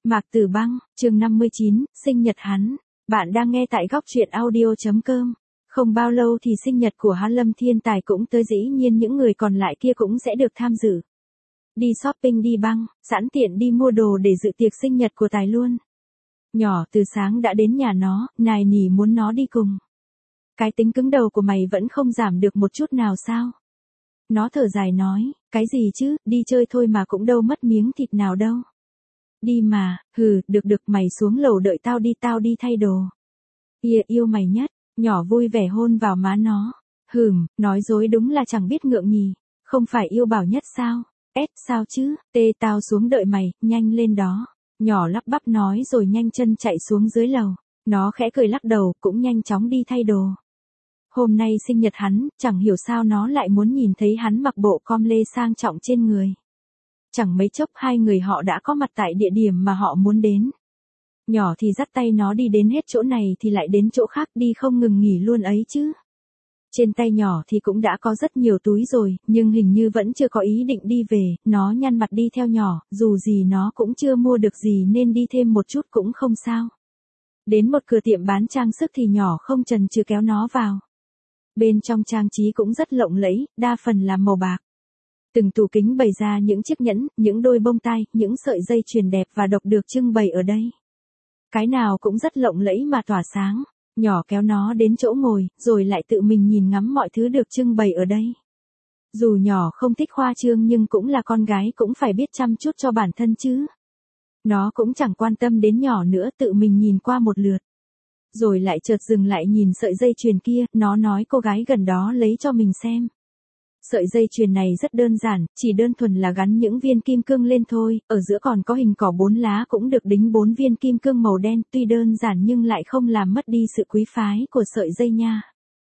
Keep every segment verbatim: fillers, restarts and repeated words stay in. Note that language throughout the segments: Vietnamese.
Mạc Tử Băng, chương năm mươi chín, sinh nhật hắn. Bạn đang nghe tại góc truyện audio chấm com. Không bao lâu thì sinh nhật của hắn Lâm Thiên Tài cũng tới, dĩ nhiên những người còn lại kia cũng sẽ được tham dự. Đi shopping đi Băng, sẵn tiện đi mua đồ để dự tiệc sinh nhật của Tài luôn. Nhỏ từ sáng đã đến nhà nó, nài nỉ muốn nó đi cùng. Cái tính cứng đầu của mày vẫn không giảm được một chút nào sao? Nó thở dài nói, cái gì chứ, đi chơi thôi mà cũng đâu mất miếng thịt nào đâu. Đi mà, hừ, được được, mày xuống lầu đợi tao đi, tao đi thay đồ. Yeah, yêu mày nhất. Nhỏ vui vẻ hôn vào má nó. Hừm, nói dối đúng là chẳng biết ngượng nhì. Không phải yêu bảo nhất sao? Ết, sao chứ? Tê, tao xuống đợi mày, nhanh lên đó. Nhỏ lắp bắp nói rồi nhanh chân chạy xuống dưới lầu. Nó khẽ cười lắc đầu, cũng nhanh chóng đi thay đồ. Hôm nay sinh nhật hắn, chẳng hiểu sao nó lại muốn nhìn thấy hắn mặc bộ com lê sang trọng trên người. Chẳng mấy chốc hai người họ đã có mặt tại địa điểm mà họ muốn đến. Nhỏ thì dắt tay nó đi đến hết chỗ này thì lại đến chỗ khác, đi không ngừng nghỉ luôn ấy chứ. Trên tay nhỏ thì cũng đã có rất nhiều túi rồi, nhưng hình như vẫn chưa có ý định đi về, nó nhăn mặt đi theo nhỏ, dù gì nó cũng chưa mua được gì nên đi thêm một chút cũng không sao. Đến một cửa tiệm bán trang sức thì nhỏ không chần chừ kéo nó vào. Bên trong trang trí cũng rất lộng lẫy, đa phần là màu bạc. Từng tủ kính bày ra những chiếc nhẫn, những đôi bông tai, những sợi dây chuyền đẹp và độc được trưng bày ở đây. Cái nào cũng rất lộng lẫy mà tỏa sáng. Nhỏ kéo nó đến chỗ ngồi, rồi lại tự mình nhìn ngắm mọi thứ được trưng bày ở đây. Dù nhỏ không thích khoa trương nhưng cũng là con gái, cũng phải biết chăm chút cho bản thân chứ. Nó cũng chẳng quan tâm đến nhỏ nữa, tự mình nhìn qua một lượt. Rồi lại chợt dừng lại nhìn sợi dây chuyền kia, nó nói cô gái gần đó lấy cho mình xem. Sợi dây chuyền này rất đơn giản, chỉ đơn thuần là gắn những viên kim cương lên thôi, ở giữa còn có hình cỏ bốn lá cũng được đính bốn viên kim cương màu đen, tuy đơn giản nhưng lại không làm mất đi sự quý phái của sợi dây nha.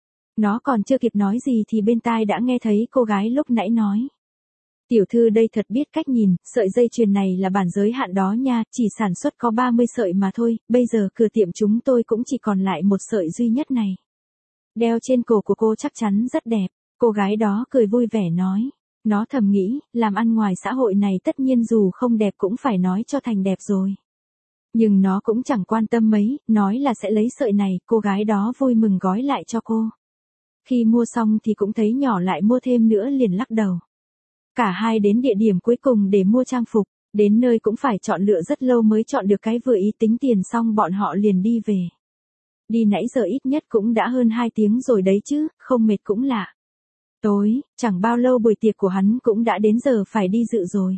Nó còn chưa kịp nói gì thì bên tai đã nghe thấy cô gái lúc nãy nói. Tiểu thư đây thật biết cách nhìn, sợi dây chuyền này là bản giới hạn đó nha, chỉ sản xuất có ba mươi sợi mà thôi, bây giờ cửa tiệm chúng tôi cũng chỉ còn lại một sợi duy nhất này. Đeo trên cổ của cô chắc chắn rất đẹp. Cô gái đó cười vui vẻ nói. Nó thầm nghĩ, làm ăn ngoài xã hội này tất nhiên dù không đẹp cũng phải nói cho thành đẹp rồi. Nhưng nó cũng chẳng quan tâm mấy, nói là sẽ lấy sợi này, cô gái đó vui mừng gói lại cho cô. Khi mua xong thì cũng thấy nhỏ lại mua thêm nữa liền lắc đầu. Cả hai đến địa điểm cuối cùng để mua trang phục, đến nơi cũng phải chọn lựa rất lâu mới chọn được cái vừa ý, tính tiền xong bọn họ liền đi về. Đi nãy giờ ít nhất cũng đã hơn hai tiếng rồi đấy chứ, không mệt cũng lạ. Tối, chẳng bao lâu buổi tiệc của hắn cũng đã đến giờ phải đi dự rồi.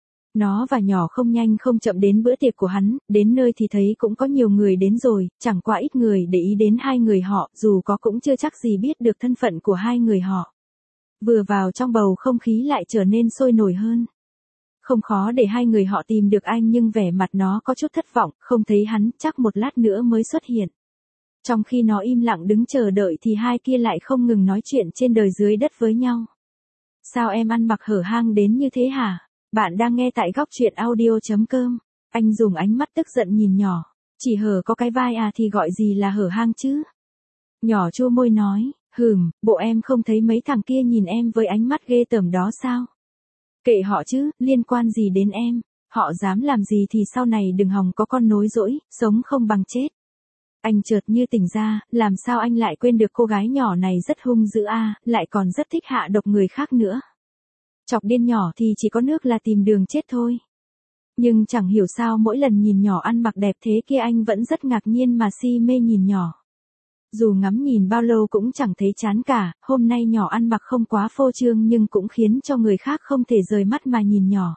Nó và nhỏ không nhanh không chậm đến bữa tiệc của hắn, đến nơi thì thấy cũng có nhiều người đến rồi, chẳng qua ít người để ý đến hai người họ, dù có cũng chưa chắc gì biết được thân phận của hai người họ. Vừa vào trong bầu không khí lại trở nên sôi nổi hơn. Không khó để hai người họ tìm được anh, nhưng vẻ mặt nó có chút thất vọng, không thấy hắn, chắc một lát nữa mới xuất hiện. Trong khi nó im lặng đứng chờ đợi thì hai kia lại không ngừng nói chuyện trên đời dưới đất với nhau. Sao em ăn mặc hở hang đến như thế hả? Bạn đang nghe tại góc truyện audio chấm com. Anh dùng ánh mắt tức giận nhìn nhỏ. Chỉ hở có cái vai à thì gọi gì là hở hang chứ? Nhỏ chua môi nói, hừm, bộ em không thấy mấy thằng kia nhìn em với ánh mắt ghê tởm đó sao? Kệ họ chứ, liên quan gì đến em? Họ dám làm gì thì sau này đừng hòng có con nối dỗi, sống không bằng chết. Anh chợt như tỉnh ra, làm sao anh lại quên được cô gái nhỏ này rất hung dữ a, à, lại còn rất thích hạ độc người khác nữa. Chọc điên nhỏ thì chỉ có nước là tìm đường chết thôi. Nhưng chẳng hiểu sao mỗi lần nhìn nhỏ ăn mặc đẹp thế kia anh vẫn rất ngạc nhiên mà si mê nhìn nhỏ. Dù ngắm nhìn bao lâu cũng chẳng thấy chán cả, hôm nay nhỏ ăn mặc không quá phô trương nhưng cũng khiến cho người khác không thể rời mắt mà nhìn nhỏ.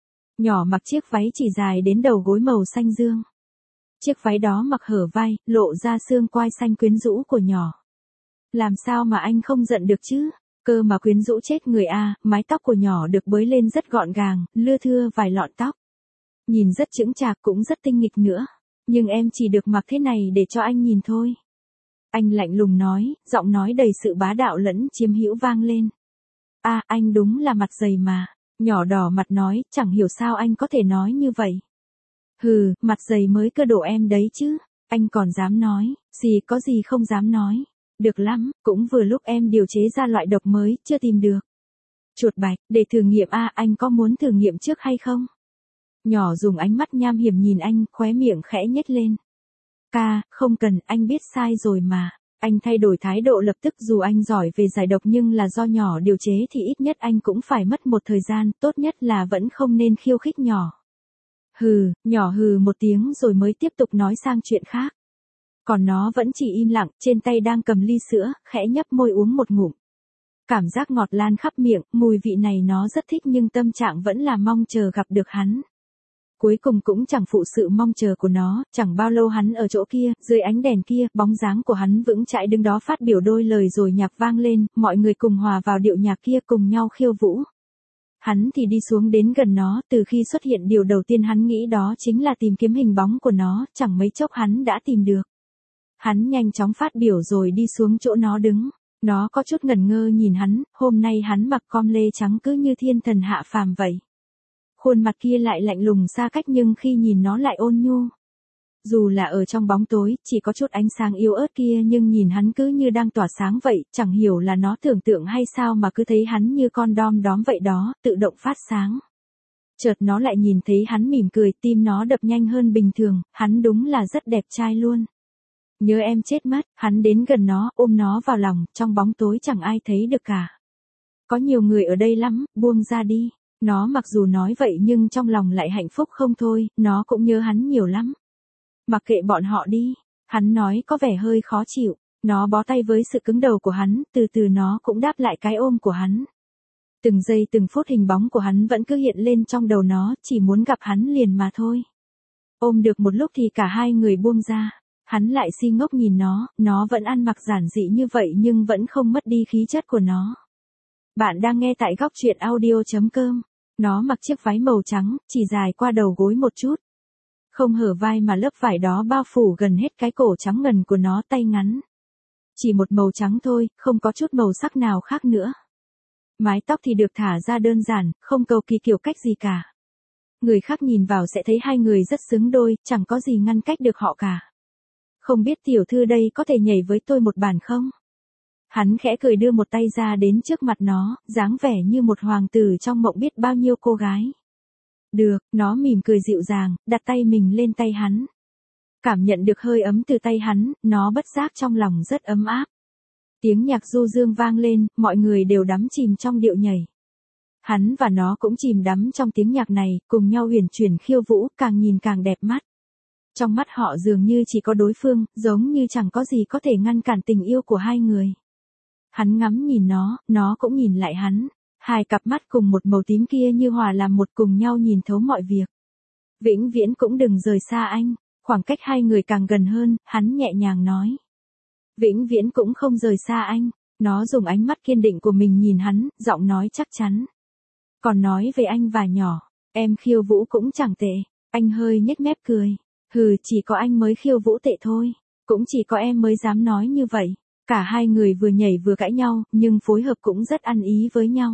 Nhỏ mặc chiếc váy chỉ dài đến đầu gối màu xanh dương. Chiếc váy đó mặc hở vai, lộ ra xương quai xanh quyến rũ của nhỏ. Làm sao mà anh không giận được chứ? Cơ mà quyến rũ chết người a, mái tóc của nhỏ được bới lên rất gọn gàng, lưa thưa vài lọn tóc. Nhìn rất chững chạc cũng rất tinh nghịch nữa. Nhưng em chỉ được mặc thế này để cho anh nhìn thôi. Anh lạnh lùng nói, giọng nói đầy sự bá đạo lẫn chiếm hữu vang lên. A, à, anh đúng là mặt dày mà. Nhỏ đỏ mặt nói, chẳng hiểu sao anh có thể nói như vậy. Hừ, mặt dày mới cơ đổ em đấy chứ. Anh còn dám nói, gì có gì không dám nói. Được lắm, cũng vừa lúc em điều chế ra loại độc mới, chưa tìm được. Chuột bạch, để thử nghiệm a, à, anh có muốn thử nghiệm trước hay không? Nhỏ dùng ánh mắt nham hiểm nhìn anh, khóe miệng khẽ nhếch lên. Ca, không cần, anh biết sai rồi mà. Anh thay đổi thái độ lập tức, dù anh giỏi về giải độc nhưng là do nhỏ điều chế thì ít nhất anh cũng phải mất một thời gian, tốt nhất là vẫn không nên khiêu khích nhỏ. Hừ, nhỏ hừ một tiếng rồi mới tiếp tục nói sang chuyện khác. Còn nó vẫn chỉ im lặng, trên tay đang cầm ly sữa, khẽ nhấp môi uống một ngụm. Cảm giác ngọt lan khắp miệng, mùi vị này nó rất thích nhưng tâm trạng vẫn là mong chờ gặp được hắn. Cuối cùng cũng chẳng phụ sự mong chờ của nó, chẳng bao lâu hắn ở chỗ kia, dưới ánh đèn kia, bóng dáng của hắn vững chãi đứng đó phát biểu đôi lời rồi nhạc vang lên, mọi người cùng hòa vào điệu nhạc kia cùng nhau khiêu vũ. Hắn thì đi xuống đến gần nó, từ khi xuất hiện điều đầu tiên hắn nghĩ đó chính là tìm kiếm hình bóng của nó, chẳng mấy chốc hắn đã tìm được. Hắn nhanh chóng phát biểu rồi đi xuống chỗ nó đứng. Nó có chút ngẩn ngơ nhìn hắn, hôm nay hắn mặc com lê trắng cứ như thiên thần hạ phàm vậy. Khuôn mặt kia lại lạnh lùng xa cách nhưng khi nhìn nó lại ôn nhu. Dù là ở trong bóng tối, chỉ có chút ánh sáng yếu ớt kia nhưng nhìn hắn cứ như đang tỏa sáng vậy, chẳng hiểu là nó tưởng tượng hay sao mà cứ thấy hắn như con đom đóm vậy đó, tự động phát sáng. Chợt nó lại nhìn thấy hắn mỉm cười, tim nó đập nhanh hơn bình thường, hắn đúng là rất đẹp trai luôn. Nhớ em chết mất, hắn đến gần nó, ôm nó vào lòng, trong bóng tối chẳng ai thấy được cả. Có nhiều người ở đây lắm, buông ra đi. Nó mặc dù nói vậy nhưng trong lòng lại hạnh phúc không thôi, nó cũng nhớ hắn nhiều lắm. Mặc kệ bọn họ đi, hắn nói có vẻ hơi khó chịu, nó bó tay với sự cứng đầu của hắn, từ từ nó cũng đáp lại cái ôm của hắn. Từng giây từng phút hình bóng của hắn vẫn cứ hiện lên trong đầu nó, chỉ muốn gặp hắn liền mà thôi. Ôm được một lúc thì cả hai người buông ra. Hắn lại si ngốc nhìn nó, nó vẫn ăn mặc giản dị như vậy nhưng vẫn không mất đi khí chất của nó. Bạn đang nghe tại góc truyện audio chấm com. Nó mặc chiếc váy màu trắng, chỉ dài qua đầu gối một chút. Không hở vai mà lớp vải đó bao phủ gần hết cái cổ trắng ngần của nó, tay ngắn. Chỉ một màu trắng thôi, không có chút màu sắc nào khác nữa. Mái tóc thì được thả ra đơn giản, không cầu kỳ kiểu cách gì cả. Người khác nhìn vào sẽ thấy hai người rất xứng đôi, chẳng có gì ngăn cách được họ cả. Không biết tiểu thư đây có thể nhảy với tôi một bản không? Hắn khẽ cười đưa một tay ra đến trước mặt nó, dáng vẻ như một hoàng tử trong mộng biết bao nhiêu cô gái. Được, nó mỉm cười dịu dàng, đặt tay mình lên tay hắn. Cảm nhận được hơi ấm từ tay hắn, nó bất giác trong lòng rất ấm áp. Tiếng nhạc du dương vang lên, mọi người đều đắm chìm trong điệu nhảy. Hắn và nó cũng chìm đắm trong tiếng nhạc này, cùng nhau huyền chuyển khiêu vũ, càng nhìn càng đẹp mắt. Trong mắt họ dường như chỉ có đối phương, giống như chẳng có gì có thể ngăn cản tình yêu của hai người. Hắn ngắm nhìn nó, nó cũng nhìn lại hắn. Hai cặp mắt cùng một màu tím kia như hòa làm một, cùng nhau nhìn thấu mọi việc. Vĩnh viễn cũng đừng rời xa anh. Khoảng cách hai người càng gần hơn, hắn nhẹ nhàng nói. Vĩnh viễn cũng không rời xa anh. Nó dùng ánh mắt kiên định của mình nhìn hắn, giọng nói chắc chắn. Còn nói về anh và nhỏ, em khiêu vũ cũng chẳng tệ. Anh hơi nhếch mép cười. Hừ, chỉ có anh mới khiêu vũ tệ thôi. Cũng chỉ có em mới dám nói như vậy. Cả hai người vừa nhảy vừa cãi nhau, nhưng phối hợp cũng rất ăn ý với nhau.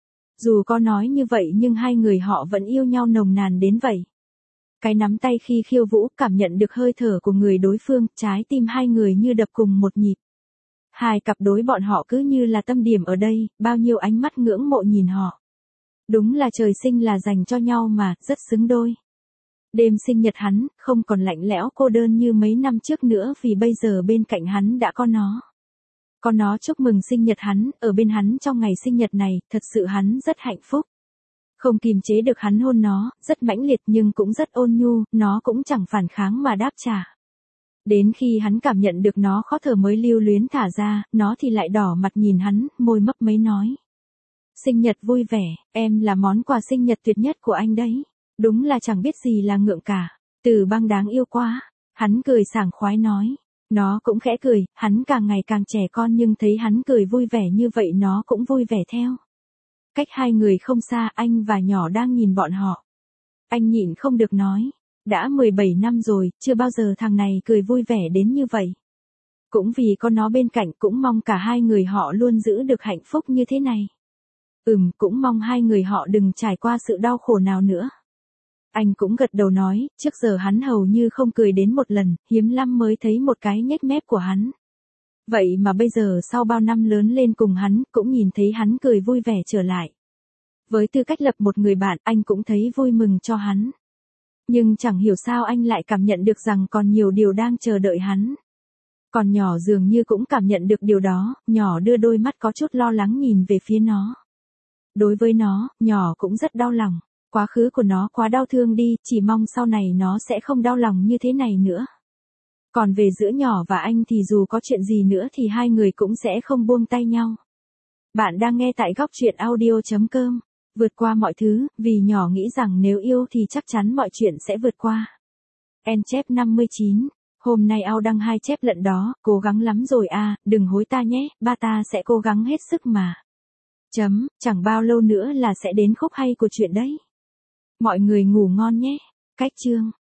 Dù có nói như vậy nhưng hai người họ vẫn yêu nhau nồng nàn đến vậy. Cái nắm tay khi khiêu vũ, cảm nhận được hơi thở của người đối phương, trái tim hai người như đập cùng một nhịp. Hai cặp đối bọn họ cứ như là tâm điểm ở đây, bao nhiêu ánh mắt ngưỡng mộ nhìn họ. Đúng là trời sinh là dành cho nhau mà, rất xứng đôi. Đêm sinh nhật hắn, không còn lạnh lẽo cô đơn như mấy năm trước nữa vì bây giờ bên cạnh hắn đã có nó. Có nó chúc mừng sinh nhật hắn, ở bên hắn trong ngày sinh nhật này, thật sự hắn rất hạnh phúc. Không kìm chế được hắn hôn nó, rất mãnh liệt nhưng cũng rất ôn nhu, nó cũng chẳng phản kháng mà đáp trả. Đến khi hắn cảm nhận được nó khó thở mới lưu luyến thả ra, nó thì lại đỏ mặt nhìn hắn, môi mấp máy nói. Sinh nhật vui vẻ, em là món quà sinh nhật tuyệt nhất của anh đấy. Đúng là chẳng biết gì là ngượng cả. Từ Băng đáng yêu quá. Hắn cười sảng khoái nói. Nó cũng khẽ cười, hắn càng ngày càng trẻ con nhưng thấy hắn cười vui vẻ như vậy nó cũng vui vẻ theo. Cách hai người không xa, anh và nhỏ đang nhìn bọn họ. Anh nhịn không được nói. Đã mười bảy năm rồi, chưa bao giờ thằng này cười vui vẻ đến như vậy. Cũng vì có nó bên cạnh, cũng mong cả hai người họ luôn giữ được hạnh phúc như thế này. Ừm, cũng mong hai người họ đừng trải qua sự đau khổ nào nữa. Anh cũng gật đầu nói, trước giờ hắn hầu như không cười đến một lần, hiếm lắm mới thấy một cái nhếch mép của hắn. Vậy mà bây giờ sau bao năm lớn lên cùng hắn, cũng nhìn thấy hắn cười vui vẻ trở lại. Với tư cách lập một người bạn, anh cũng thấy vui mừng cho hắn. Nhưng chẳng hiểu sao anh lại cảm nhận được rằng còn nhiều điều đang chờ đợi hắn. Còn nhỏ dường như cũng cảm nhận được điều đó, nhỏ đưa đôi mắt có chút lo lắng nhìn về phía nó. Đối với nó, nhỏ cũng rất đau lòng. Quá khứ của nó quá đau thương đi, chỉ mong sau này nó sẽ không đau lòng như thế này nữa. Còn về giữa nhỏ và anh thì dù có chuyện gì nữa thì hai người cũng sẽ không buông tay nhau. Bạn đang nghe tại góc truyện audio chấm com. Vượt qua mọi thứ, vì nhỏ nghĩ rằng nếu yêu thì chắc chắn mọi chuyện sẽ vượt qua. En chép năm mươi chín. Hôm nay ao đăng hai chép lận đó, cố gắng lắm rồi à, đừng hối ta nhé, ba ta sẽ cố gắng hết sức mà. Chấm, chẳng bao lâu nữa là sẽ đến khúc hay của chuyện đấy. Mọi người ngủ ngon nhé. Cách chương.